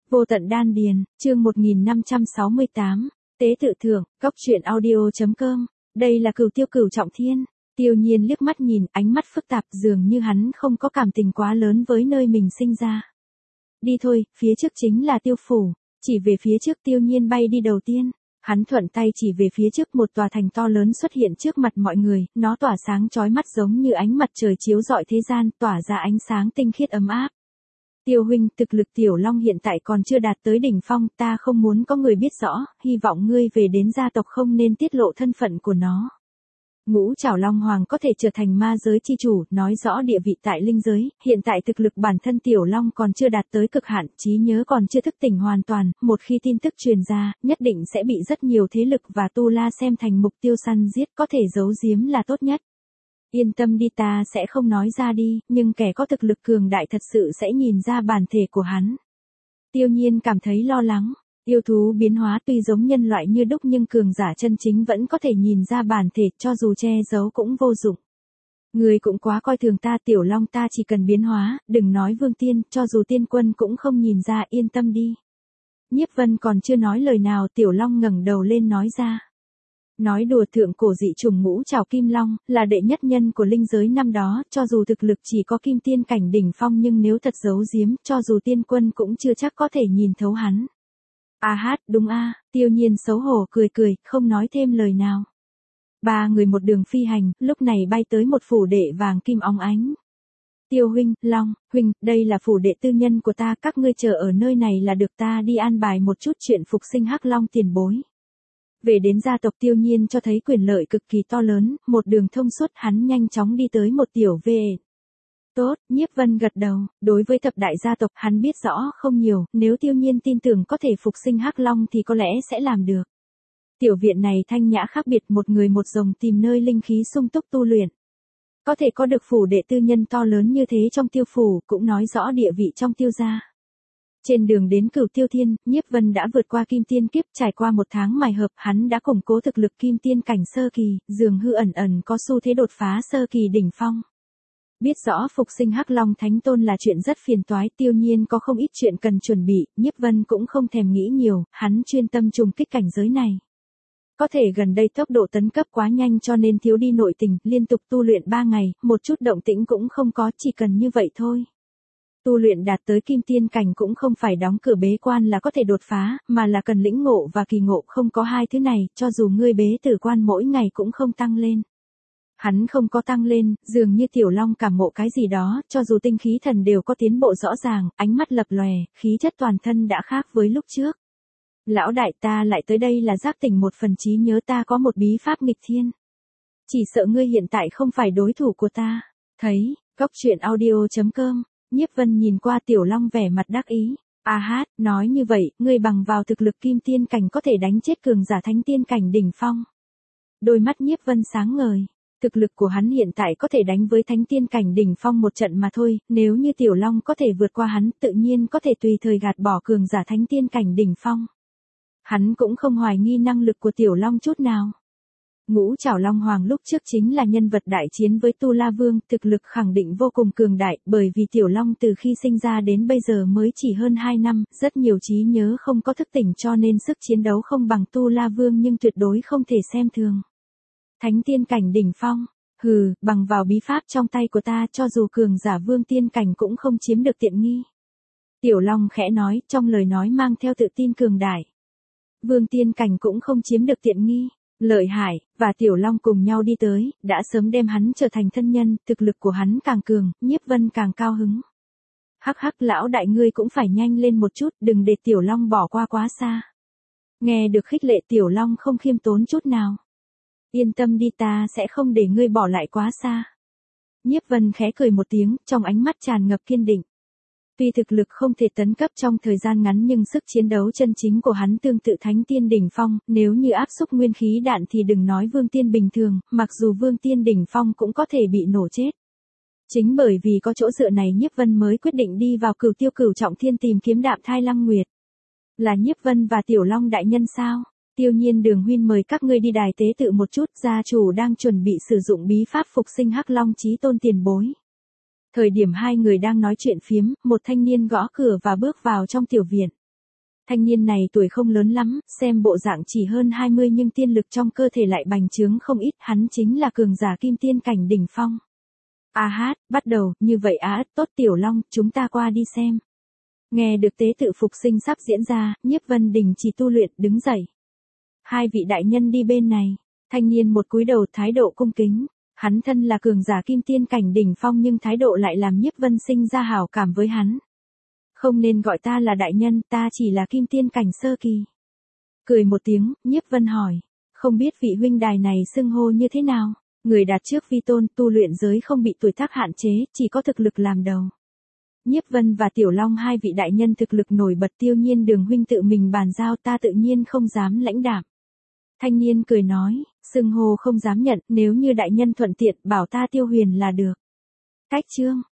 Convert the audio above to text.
Vô tận đan điền, chương 1568, tế tự thưởng, góc truyện audio.com, đây là Cửu Tiêu Cửu Trọng Thiên. Tiêu Nhiên liếc mắt nhìn, ánh mắt phức tạp, dường như hắn không có cảm tình quá lớn với nơi mình sinh ra. Đi thôi, phía trước chính là Tiêu Phủ. Chỉ về phía trước Tiêu Nhiên bay đi đầu tiên. Hắn thuận tay chỉ về phía trước, một tòa thành to lớn xuất hiện trước mặt mọi người, nó tỏa sáng chói mắt giống như ánh mặt trời chiếu rọi thế gian, tỏa ra ánh sáng tinh khiết ấm áp. Tiêu huynh, thực lực Tiểu Long hiện tại còn chưa đạt tới đỉnh phong, ta không muốn có người biết rõ, hy vọng ngươi về đến gia tộc không nên tiết lộ thân phận của nó. Ngũ Trảo Long Hoàng có thể trở thành ma giới chi chủ, nói rõ địa vị tại linh giới, hiện tại thực lực bản thân Tiểu Long còn chưa đạt tới cực hạn, trí nhớ còn chưa thức tỉnh hoàn toàn, một khi tin tức truyền ra, nhất định sẽ bị rất nhiều thế lực và tu la xem thành mục tiêu săn giết, có thể giấu giếm là tốt nhất. Yên tâm đi, ta sẽ không nói ra đi, nhưng kẻ có thực lực cường đại thật sự sẽ nhìn ra bản thể của hắn. Tiêu Nhiên cảm thấy lo lắng. Yêu thú biến hóa tuy giống nhân loại như đúc nhưng cường giả chân chính vẫn có thể nhìn ra bản thể, cho dù che giấu cũng vô dụng. Người cũng quá coi thường ta, Tiểu Long ta chỉ cần biến hóa, đừng nói vương tiên, cho dù tiên quân cũng không nhìn ra, yên tâm đi. Nhiếp Vân còn chưa nói lời nào, Tiểu Long ngẩng đầu lên nói ra. Nói đùa, thượng cổ dị trùng Ngũ Trảo Kim Long, là đệ nhất nhân của linh giới năm đó, cho dù thực lực chỉ có kim tiên cảnh đỉnh phong nhưng nếu thật giấu giếm, cho dù tiên quân cũng chưa chắc có thể nhìn thấu hắn. Đúng a, Tiêu Nhiên xấu hổ cười, không nói thêm lời nào. Ba người một đường phi hành, lúc này bay tới một phủ đệ vàng kim óng ánh. Tiêu huynh, Long, huynh, đây là phủ đệ tư nhân của ta, các ngươi chờ ở nơi này là được, ta đi an bài một chút chuyện phục sinh Hắc Long tiền bối. Về đến gia tộc Tiêu Nhiên cho thấy quyền lợi cực kỳ to lớn, một đường thông suốt, hắn nhanh chóng đi tới một tiểu vệ. Tốt, Nhiếp Vân gật đầu, đối với thập đại gia tộc hắn biết rõ không nhiều, nếu Tiêu Nhiên tin tưởng có thể phục sinh Hắc Long thì có lẽ sẽ làm được. Tiểu viện này thanh nhã khác biệt, một người một rồng tìm nơi linh khí sung túc tu luyện. Có thể có được phủ đệ tư nhân to lớn như thế trong Tiêu Phủ, cũng nói rõ địa vị trong Tiêu gia. Trên đường đến Cửu Tiêu Thiên, Nhiếp Vân đã vượt qua kim tiên kiếp, trải qua một tháng mài hợp, hắn đã củng cố thực lực kim tiên cảnh sơ kỳ, dường hư ẩn có xu thế đột phá sơ kỳ đỉnh phong. Biết rõ phục sinh Hắc Long Thánh Tôn là chuyện rất phiền toái, Tiêu Nhiên có không ít chuyện cần chuẩn bị, Nhiếp Vân cũng không thèm nghĩ nhiều, hắn chuyên tâm trùng kích cảnh giới này. Có thể gần đây tốc độ tấn cấp quá nhanh cho nên thiếu đi nội tình, liên tục tu luyện 3 ngày, một chút động tĩnh cũng không có, chỉ cần như vậy thôi. Tu luyện đạt tới kim tiên cảnh cũng không phải đóng cửa bế quan là có thể đột phá, mà là cần lĩnh ngộ và kỳ ngộ, không có hai thứ này, cho dù ngươi bế tử quan mỗi ngày cũng không tăng lên. Hắn không có tăng lên, dường như Tiểu Long cảm ngộ cái gì đó, cho dù tinh khí thần đều có tiến bộ rõ ràng, ánh mắt lập lòe, khí chất toàn thân đã khác với lúc trước. Lão đại, ta lại tới đây là giác tỉnh một phần trí nhớ, ta có một bí pháp nghịch thiên. Chỉ sợ ngươi hiện tại không phải đối thủ của ta. Thấy, góc truyện audio.com, Nhiếp Vân nhìn qua Tiểu Long vẻ mặt đắc ý. Nói như vậy, ngươi bằng vào thực lực kim tiên cảnh có thể đánh chết cường giả thánh tiên cảnh đỉnh phong. Đôi mắt Nhiếp Vân sáng ngời. Thực lực của hắn hiện tại có thể đánh với thánh tiên cảnh đỉnh phong một trận mà thôi, nếu như Tiểu Long có thể vượt qua hắn, tự nhiên có thể tùy thời gạt bỏ cường giả thánh tiên cảnh đỉnh phong. Hắn cũng không hoài nghi năng lực của Tiểu Long chút nào. Ngũ Trảo Long Hoàng lúc trước chính là nhân vật đại chiến với Tu La Vương, thực lực khẳng định vô cùng cường đại, bởi vì Tiểu Long từ khi sinh ra đến bây giờ mới chỉ hơn 2 năm, rất nhiều trí nhớ không có thức tỉnh cho nên sức chiến đấu không bằng Tu La Vương nhưng tuyệt đối không thể xem thường. Thánh tiên cảnh đỉnh phong, bằng vào bí pháp trong tay của ta, cho dù cường giả vương tiên cảnh cũng không chiếm được tiện nghi. Tiểu Long khẽ nói, trong lời nói mang theo tự tin cường đại. Vương tiên cảnh cũng không chiếm được tiện nghi. Lợi hại, và Tiểu Long cùng nhau đi tới, đã sớm đem hắn trở thành thân nhân, thực lực của hắn càng cường, Nhiếp Vân càng cao hứng. Hắc, lão đại ngươi cũng phải nhanh lên một chút, đừng để Tiểu Long bỏ qua quá xa. Nghe được khích lệ, Tiểu Long không khiêm tốn chút nào. Yên tâm đi, ta sẽ không để ngươi bỏ lại quá xa. Nhiếp Vân khẽ cười một tiếng, trong ánh mắt tràn ngập kiên định. Tuy thực lực không thể tấn cấp trong thời gian ngắn nhưng sức chiến đấu chân chính của hắn tương tự thánh tiên đỉnh phong, nếu như áp xúc nguyên khí đạn thì đừng nói vương tiên bình thường, mặc dù vương tiên đỉnh phong cũng có thể bị nổ chết. Chính bởi vì có chỗ dựa này Nhiếp Vân mới quyết định đi vào Cửu Tiêu Cửu Trọng Thiên tìm kiếm Đạm Thai Lăng Nguyệt. Là Nhiếp Vân và Tiểu Long đại nhân sao? Tiêu Nhiên Đường huynh mời các ngươi đi đài tế tự một chút, gia chủ đang chuẩn bị sử dụng bí pháp phục sinh Hắc Long Chí Tôn tiền bối. Thời điểm hai người đang nói chuyện phiếm, một thanh niên gõ cửa và bước vào trong tiểu viện. Thanh niên này tuổi không lớn lắm, xem bộ dạng chỉ hơn 20 nhưng tiên lực trong cơ thể lại bành trướng không ít, hắn chính là cường giả kim tiên cảnh đỉnh phong. A hát, bắt đầu, như vậy á, tốt Tiểu Long, chúng ta qua đi xem. Nghe được tế tự phục sinh sắp diễn ra, Nhiếp Vân đình chỉ tu luyện, đứng dậy. Hai vị đại nhân đi bên này, thanh niên một cúi đầu thái độ cung kính. Hắn thân là cường giả kim tiên cảnh đỉnh phong nhưng thái độ lại làm Nhiếp Vân sinh ra hảo cảm với hắn. Không nên gọi ta là đại nhân, ta chỉ là kim tiên cảnh sơ kỳ. Cười một tiếng, Nhiếp Vân hỏi. Không biết vị huynh đài này xưng hô như thế nào? Người đạt trước vi tôn, tu luyện giới không bị tuổi tác hạn chế, chỉ có thực lực làm đầu. Nhiếp Vân và Tiểu Long hai vị đại nhân thực lực nổi bật, Tiêu Nhiên Đường huynh tự mình bàn giao, ta tự nhiên không dám lãnh đạm. Thanh niên cười nói, xưng hô không dám nhận, nếu như đại nhân thuận tiện bảo ta Tiêu Huyền là được. Cách chương